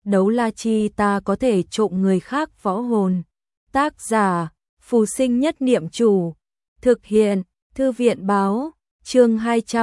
đấu la chi ta có thể trộm người khác võ hồn. Tác giả, Phù Sinh Nhất Niệm Chủ. Thực hiện, Thư viện báo, chương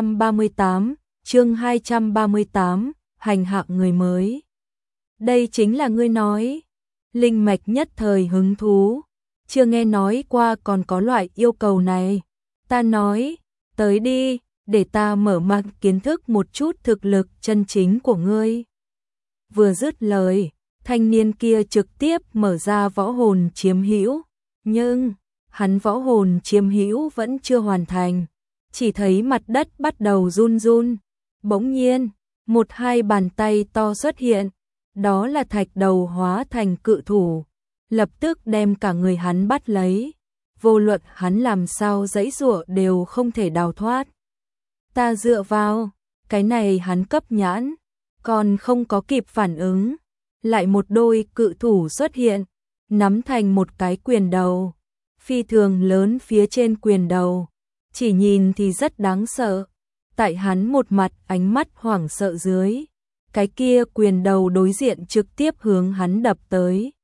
238, hành hạ người mới. Đây chính là ngươi nói. Linh Mạch nhất thời hứng thú, chưa nghe nói qua còn có loại yêu cầu này. Ta nói, tới đi, để ta mở mang kiến thức một chút thực lực chân chính của ngươi. Vừa dứt lời, thanh niên kia trực tiếp mở ra võ hồn chiếm hữu, nhưng hắn võ hồn chiếm hữu vẫn chưa hoàn thành, chỉ thấy mặt đất bắt đầu run run. Bỗng nhiên, một hai bàn tay to xuất hiện, đó là thạch đầu hóa thành cự thủ, lập tức đem cả người hắn bắt lấy, vô luận hắn làm sao giãy giụa đều không thể đào thoát. Ta dựa vào, cái này hắn cấp nhãn, còn không có kịp phản ứng, lại một đôi cự thủ xuất hiện, nắm thành một cái quyền đầu, phi thường lớn phía trên quyền đầu, chỉ nhìn thì rất đáng sợ. Tại hắn một mặt ánh mắt hoảng sợ dưới, cái kia quyền đầu đối diện trực tiếp hướng hắn đập tới.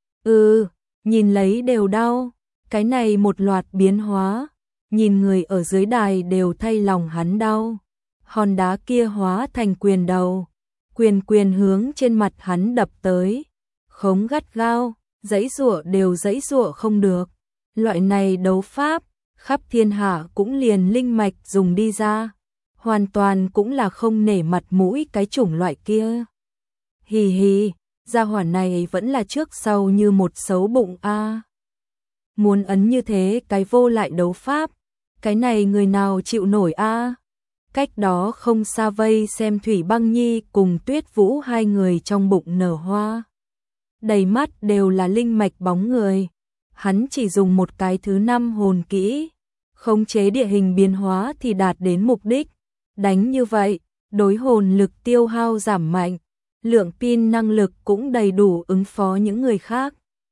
Nhìn lấy đều đau, cái này một loạt biến hóa, nhìn người ở dưới đài đều thay lòng hắn đau. Hòn đá kia hóa thành quyền đầu, quyền hướng trên mặt hắn đập tới, khống gắt gao, giãy giụa đều giãy giụa không được. Loại này đấu pháp, khắp thiên hạ cũng liền Linh Mạch dùng đi ra, hoàn toàn cũng là không nể mặt mũi cái chủng loại kia. Hì hì, gia hỏa này vẫn là trước sau như một xấu bụng a. Muốn ấn như thế cái vô lại đấu pháp, cái này người nào chịu nổi a? Cách đó không xa vây xem Thủy Băng Nhi cùng Tuyết Vũ hai người trong bụng nở hoa, đầy mắt đều là linh mạch bóng người. Hắn chỉ dùng một cái thứ 5 hồn kỹ, khống chế địa hình biến hóa thì đạt đến mục đích. Đánh như vậy, đối hồn lực tiêu hao giảm mạnh, lượng pin năng lực cũng đầy đủ ứng phó những người khác.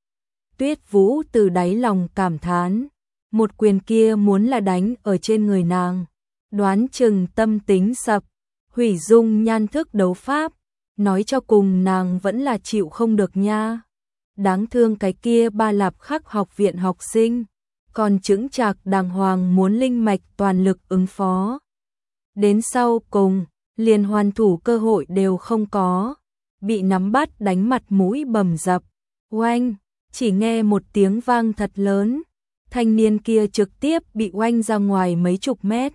Tuyết Vũ từ đáy lòng cảm thán, một quyền kia muốn là đánh ở trên người nàng, đoán chừng tâm tính sập, hủy dung nhan thức đấu pháp, nói cho cùng nàng vẫn là chịu không được nha. Đáng thương cái kia Ba Lạp Khắc học viện học sinh, còn chững chạc đàng hoàng muốn linh mạch toàn lực ứng phó. Đến sau cùng, liền hoàn thủ cơ hội đều không có, bị nắm bắt đánh mặt mũi bầm dập. Oanh, chỉ nghe một tiếng vang thật lớn, thanh niên kia trực tiếp bị oanh ra ngoài mấy chục mét,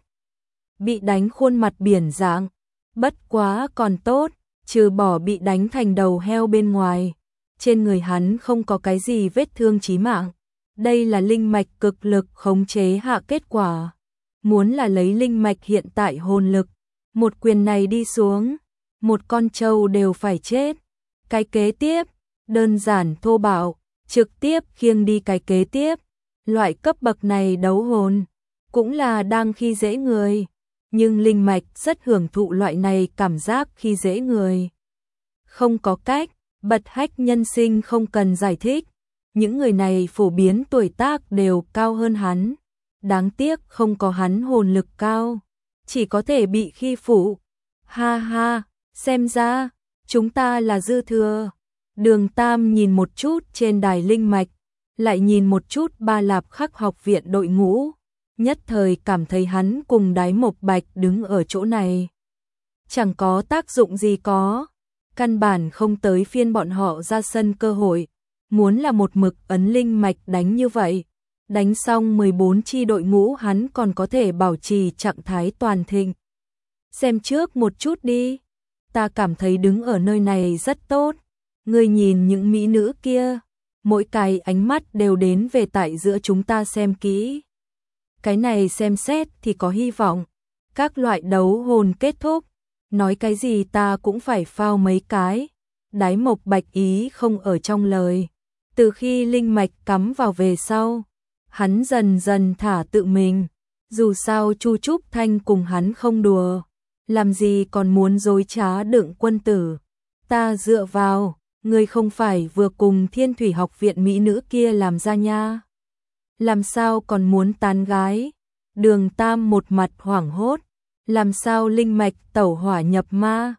bị đánh khuôn mặt biển dạng. Bất quá còn tốt, trừ bỏ bị đánh thành đầu heo bên ngoài, trên người hắn không có cái gì vết thương chí mạng. Đây là linh mạch cực lực khống chế hạ kết quả. Muốn là lấy linh mạch hiện tại hồn lực, một quyền này đi xuống, một con trâu đều phải chết. Cái kế tiếp, đơn giản thô bạo, trực tiếp khiêng đi cái kế tiếp. Loại cấp bậc này đấu hồn, cũng là đang khi dễ người. Nhưng linh mạch rất hưởng thụ loại này cảm giác khi dễ người. Không có cách, bật hách nhân sinh không cần giải thích. Những người này phổ biến tuổi tác đều cao hơn hắn. Đáng tiếc không có hắn hồn lực cao, chỉ có thể bị khi phụ. Ha ha, xem ra, chúng ta là dư thừa. Đường Tam nhìn một chút trên đài linh mạch, lại nhìn một chút Ba Lạp Khắc học viện đội ngũ, nhất thời cảm thấy hắn cùng Đái Mộc Bạch đứng ở chỗ này chẳng có tác dụng gì có, căn bản không tới phiên bọn họ ra sân cơ hội. Muốn là một mực ấn linh mạch đánh như vậy, đánh xong 14 chi đội ngũ hắn còn có thể bảo trì trạng thái toàn thịnh. Xem trước một chút đi, ta cảm thấy đứng ở nơi này rất tốt. Ngươi nhìn những mỹ nữ kia, mỗi cái ánh mắt đều đến về tại giữa chúng ta xem kỹ. Cái này xem xét thì có hy vọng. Các loại đấu hồn kết thúc, nói cái gì ta cũng phải phao mấy cái. Đái Mộc Bạch ý không ở trong lời. Từ khi linh mạch cắm vào về sau, hắn dần dần thả tự mình. Dù sao Chu Trúc Thanh cùng hắn không đùa, làm gì còn muốn dối trá đựng quân tử. Ta dựa vào, ngươi không phải vừa cùng Thiên Thủy học viện mỹ nữ kia làm ra nha. Làm sao còn muốn tán gái? Đường Tam một mặt hoảng hốt, làm sao linh mạch tẩu hỏa nhập ma?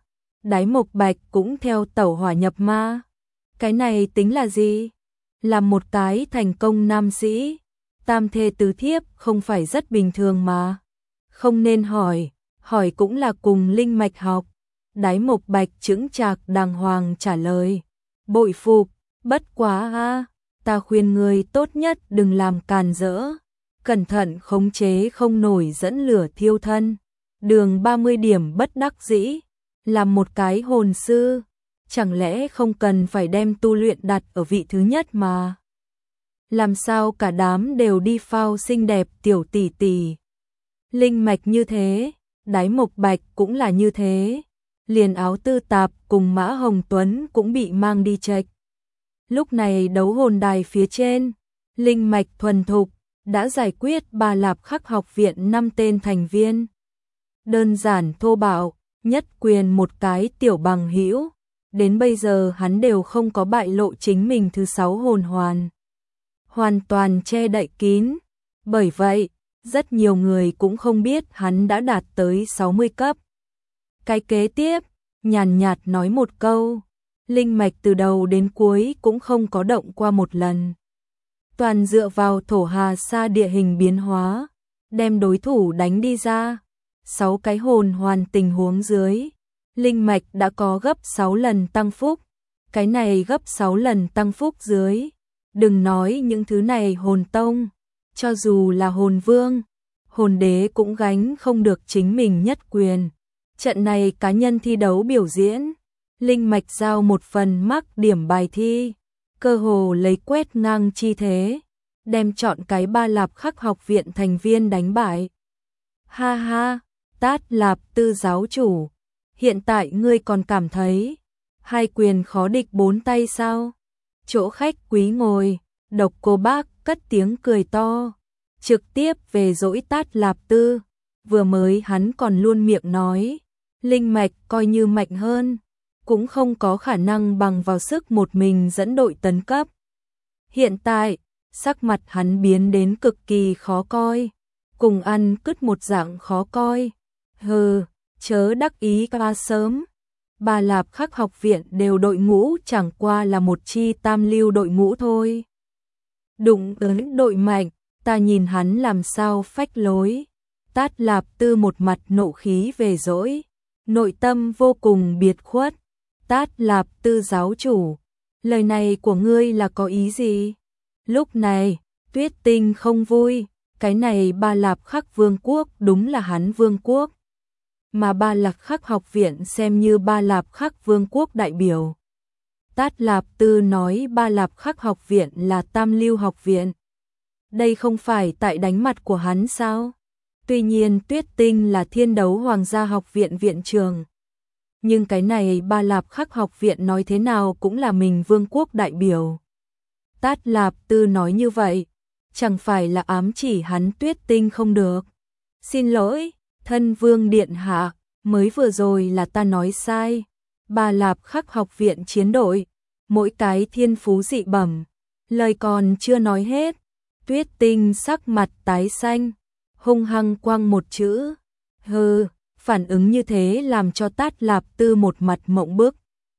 Đái Mộc Bạch cũng theo tẩu hỏa nhập ma. Cái này tính là gì? Làm một cái thành công nam sĩ, tam thê tứ thiếp không phải rất bình thường mà. Không nên hỏi, hỏi cũng là cùng linh mạch học. Đái Mộc Bạch chững chạc đàng hoàng trả lời. Bội phục, bất quá a, ta khuyên người tốt nhất đừng làm càn rỡ. Cẩn thận khống chế không nổi dẫn lửa thiêu thân. Đường 30 điểm bất đắc dĩ. Làm một cái hồn sư, chẳng lẽ không cần phải đem tu luyện đặt ở vị thứ nhất mà. Làm sao cả đám đều đi phao xinh đẹp tiểu tỷ tỷ. Linh mạch như thế, Đái Mộc Bạch cũng là như thế. Liền áo tư tạp cùng Mã Hồng Tuấn cũng bị mang đi chệch. Lúc này đấu hồn đài phía trên, linh mạch thuần thục, đã giải quyết Ba Lạp Khắc học viện 5 tên thành viên. Đơn giản thô bạo, nhất quyền một cái tiểu bằng hữu. Đến bây giờ hắn đều không có bại lộ chính mình thứ 6 hồn hoàn. Hoàn toàn che đậy kín. Bởi vậy, rất nhiều người cũng không biết hắn đã đạt tới 60 cấp. Cái kế tiếp, nhàn nhạt nói một câu. Linh mạch từ đầu đến cuối cũng không có động qua một lần. Toàn dựa vào thổ hà sa địa hình biến hóa, đem đối thủ đánh đi ra. 6 cái hồn hoàn tình huống dưới, linh mạch đã có gấp 6 lần tăng phúc. Cái này gấp 6 lần tăng phúc dưới. Đừng nói những thứ này hồn tông, cho dù là hồn vương, hồn đế cũng gánh không được chính mình nhất quyền. Trận này cá nhân thi đấu biểu diễn, linh mạch giao một phần mắc điểm bài thi, cơ hồ lấy quét ngang chi thế, đem chọn cái Ba Lạp Khắc học viện thành viên đánh bại. Ha ha, Tát Lạp Tư giáo chủ, hiện tại ngươi còn cảm thấy hai quyền khó địch 4 tay sao? Chỗ khách quý ngồi, Độc Cô Bác cất tiếng cười to, trực tiếp về dỗi Tát Lạp Tư. Vừa mới hắn còn luôn miệng nói, linh mạch coi như mạnh hơn, cũng không có khả năng bằng vào sức một mình dẫn đội tấn cấp. Hiện tại, sắc mặt hắn biến đến cực kỳ khó coi, cùng ăn cứt một dạng khó coi. Hừ, chớ đắc ý qua sớm. Ba Lạp Khắc học viện đều đội ngũ chẳng qua là một chi tam lưu đội ngũ thôi. Đụng tới đội mạnh, ta nhìn hắn làm sao phách lối. Tát Lạp Tư một mặt nộ khí về dỗi, nội tâm vô cùng biệt khuất. Tát Lạp Tư giáo chủ, lời này của ngươi là có ý gì? Lúc này, Tuyết Tinh không vui, cái này Ba Lạp Khắc vương quốc đúng là hắn vương quốc. Mà Ba Lạp Khắc học viện xem như Ba Lạp Khắc vương quốc đại biểu. Tát Lạp Tư nói Ba Lạp Khắc học viện là tam lưu học viện. Đây không phải tại đánh mặt của hắn sao? Tuy nhiên Tuyết Tinh là Thiên Đấu Hoàng gia học viện viện trường. Nhưng cái này Ba Lạp Khắc học viện nói thế nào cũng là mình vương quốc đại biểu. Tát Lạp Tư nói như vậy, chẳng phải là ám chỉ hắn Tuyết Tinh không được. Xin lỗi, thân vương điện hạ, mới vừa rồi là ta nói sai. Ba Lạp Khắc học viện chiến đội, mỗi cái thiên phú dị bẩm. Lời còn chưa nói hết, Tuyết Tinh sắc mặt tái xanh, hung hăng quăng một chữ. Hừ, phản ứng như thế làm cho Tát Lạp Tư một mặt mộng bức.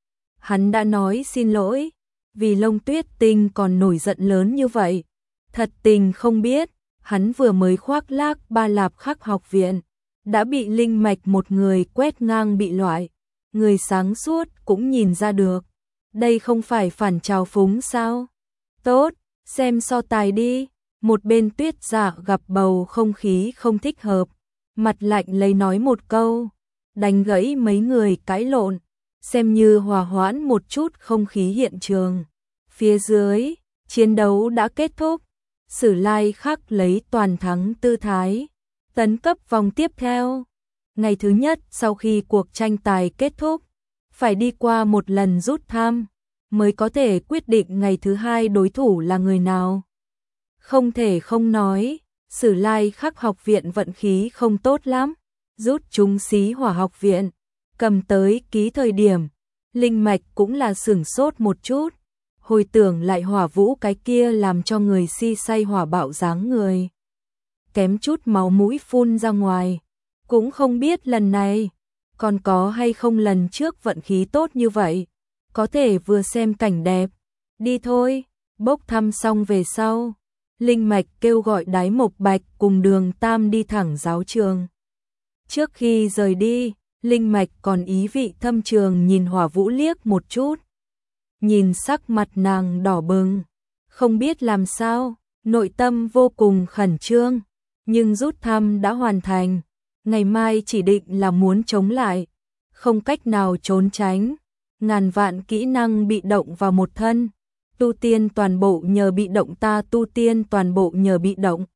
Hắn đã nói xin lỗi, vì lông Tuyết Tinh còn nổi giận lớn như vậy. Thật tình không biết, hắn vừa mới khoác lác Ba Lạp Khắc học viện, đã bị linh mạch một người quét ngang bị loại. Người sáng suốt cũng nhìn ra được, đây không phải phản trào phúng sao? Tốt, xem so tài đi. Một bên Tuyết Dạ gặp bầu không khí không thích hợp, mặt lạnh lấy nói một câu, đánh gãy mấy người cãi lộn, xem như hòa hoãn một chút không khí hiện trường. Phía dưới, chiến đấu đã kết thúc, Sử Lai Khắc lấy toàn thắng tư thái, tấn cấp vòng tiếp theo. Ngày thứ nhất sau khi cuộc tranh tài kết thúc, phải đi qua một lần rút thăm, mới có thể quyết định ngày thứ hai đối thủ là người nào. Không thể không nói, Sử Lai Khắc học viện vận khí không tốt lắm, rút chúng Xí Hỏa học viện, cầm tới ký thời điểm, linh mạch cũng là sửng sốt một chút, hồi tưởng lại Hỏa Vũ cái kia làm cho người si say hỏa bạo dáng người. Kém chút máu mũi phun ra ngoài, cũng không biết lần này, còn có hay không lần trước vận khí tốt như vậy, có thể vừa xem cảnh đẹp. Đi thôi, bốc thăm xong về sau, Linh Mạch kêu gọi Đái Mộc Bạch cùng Đường Tam đi thẳng giáo trường. Trước khi rời đi, Linh Mạch còn ý vị thâm trường nhìn Hỏa Vũ liếc một chút. Nhìn sắc mặt nàng đỏ bừng, không biết làm sao, nội tâm vô cùng khẩn trương, nhưng rút thăm đã hoàn thành, ngày mai chỉ định là muốn chống lại, không cách nào trốn tránh, ngàn vạn kỹ năng bị động vào một thân, tu tiên toàn bộ nhờ bị động ta tu tiên toàn bộ nhờ bị động.